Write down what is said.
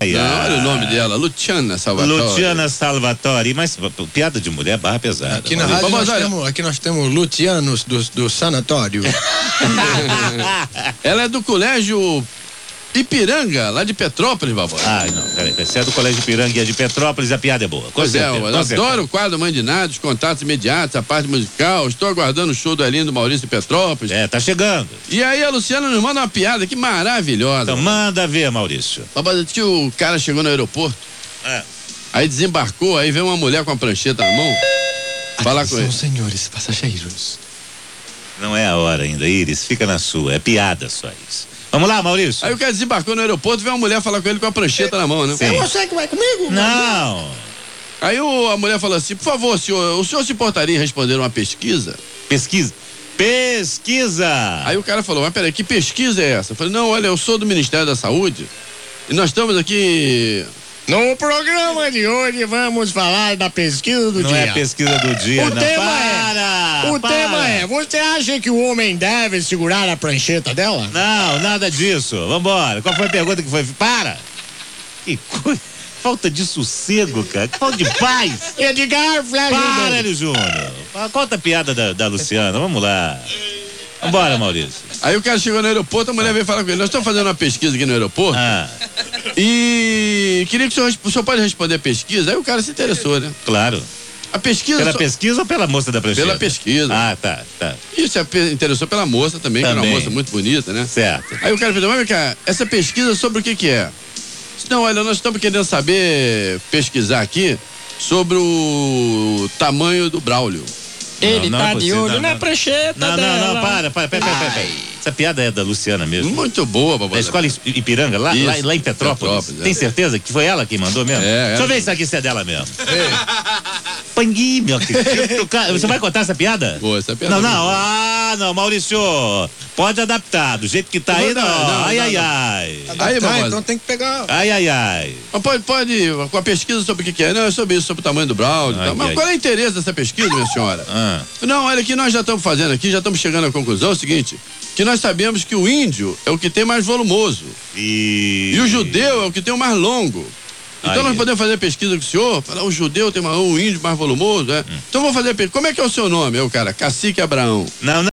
Não, olha o nome dela, Luciana Salvatore. Luciana Salvatore, mas piada de mulher barra pesada. Aqui na rádio nós temos Lucianos do sanatório. Ela é do colégio Ipiranga, lá de Petrópolis, Barbosa. Não, peraí, você é do colégio Ipiranga e é de Petrópolis, a piada é boa. Pois é, eu adoro o quadro Mãe de Nada, os contatos imediatos, a parte musical, estou aguardando o show do Elinho do Maurício de Petrópolis. Tá chegando. E aí a Luciana nos manda uma piada que maravilhosa. Então manda ver, Maurício. Barbosa, que o cara chegou no aeroporto, aí desembarcou, aí veio uma mulher com a prancheta na mão, falar com ele. Senhores passageiros. Não é a hora ainda, Iris, fica na sua, é piada só isso. Vamos lá, Maurício. Aí o cara desembarcou no aeroporto, veio uma mulher falar com ele com a prancheta na mão, né? Sim. É você que vai comigo? Não. Aí a mulher falou assim, por favor, senhor, o senhor se importaria em responder uma pesquisa? Pesquisa. Aí o cara falou, mas peraí, que pesquisa é essa? Eu falei, não, olha, eu sou do Ministério da Saúde e nós estamos aqui... No programa de hoje vamos falar da pesquisa do dia. Não é pesquisa do dia, O tema é, você acha que o homem deve segurar a prancheta dela? Não, nada disso. Vambora. Qual foi a pergunta que foi? Para! Que coisa. Falta de sossego, cara. Que falta de paz. Edgar Flávio. Para, Hélio Júnior. Conta a piada da Luciana. Vamos lá. Vambora, Maurício. Aí o cara chegou no aeroporto, a mulher veio falar com ele. Nós estamos fazendo uma pesquisa aqui no aeroporto. E queria que o senhor pode responder a pesquisa. Aí o cara se interessou, né? Claro. A pesquisa... Pela pesquisa ou pela moça da prancheta? Pela pesquisa. Tá. E se interessou pela moça também, que era uma moça muito bonita, né? Certo. Aí o cara falou, mas cara, essa pesquisa sobre o que é? Não, olha, nós estamos querendo pesquisar aqui sobre o tamanho do Braulio. Ele tá de olho na prancheta dela. Não, para. Essa piada é da Luciana mesmo. Muito boa, Babá. Da escola Ipiranga, lá em Petrópolis. Tem certeza que foi ela quem mandou mesmo? Deixa eu ver isso aqui se é dela mesmo. Panguinho, meu querido. Você vai contar essa piada? Boa, essa piada. Não, Maurício. Pode adaptar, do jeito que tá aí, não. Ai. Adaptar, então tem que pegar. Ai. Mas pode, com a pesquisa sobre o que é? Não, é sobre isso, sobre o tamanho do Braulio. Mas qual é o interesse dessa pesquisa, minha senhora? Não, olha, que nós já estamos fazendo aqui, já estamos chegando à conclusão, é o seguinte, que nós sabemos que o índio é o que tem mais volumoso. E o judeu é o que tem o mais longo. Então nós podemos fazer pesquisa com o senhor, falar, o judeu tem o índio mais volumoso, Então vamos fazer pesquisa. Como é que é o seu nome? É o cara, Cacique Abraão. Não.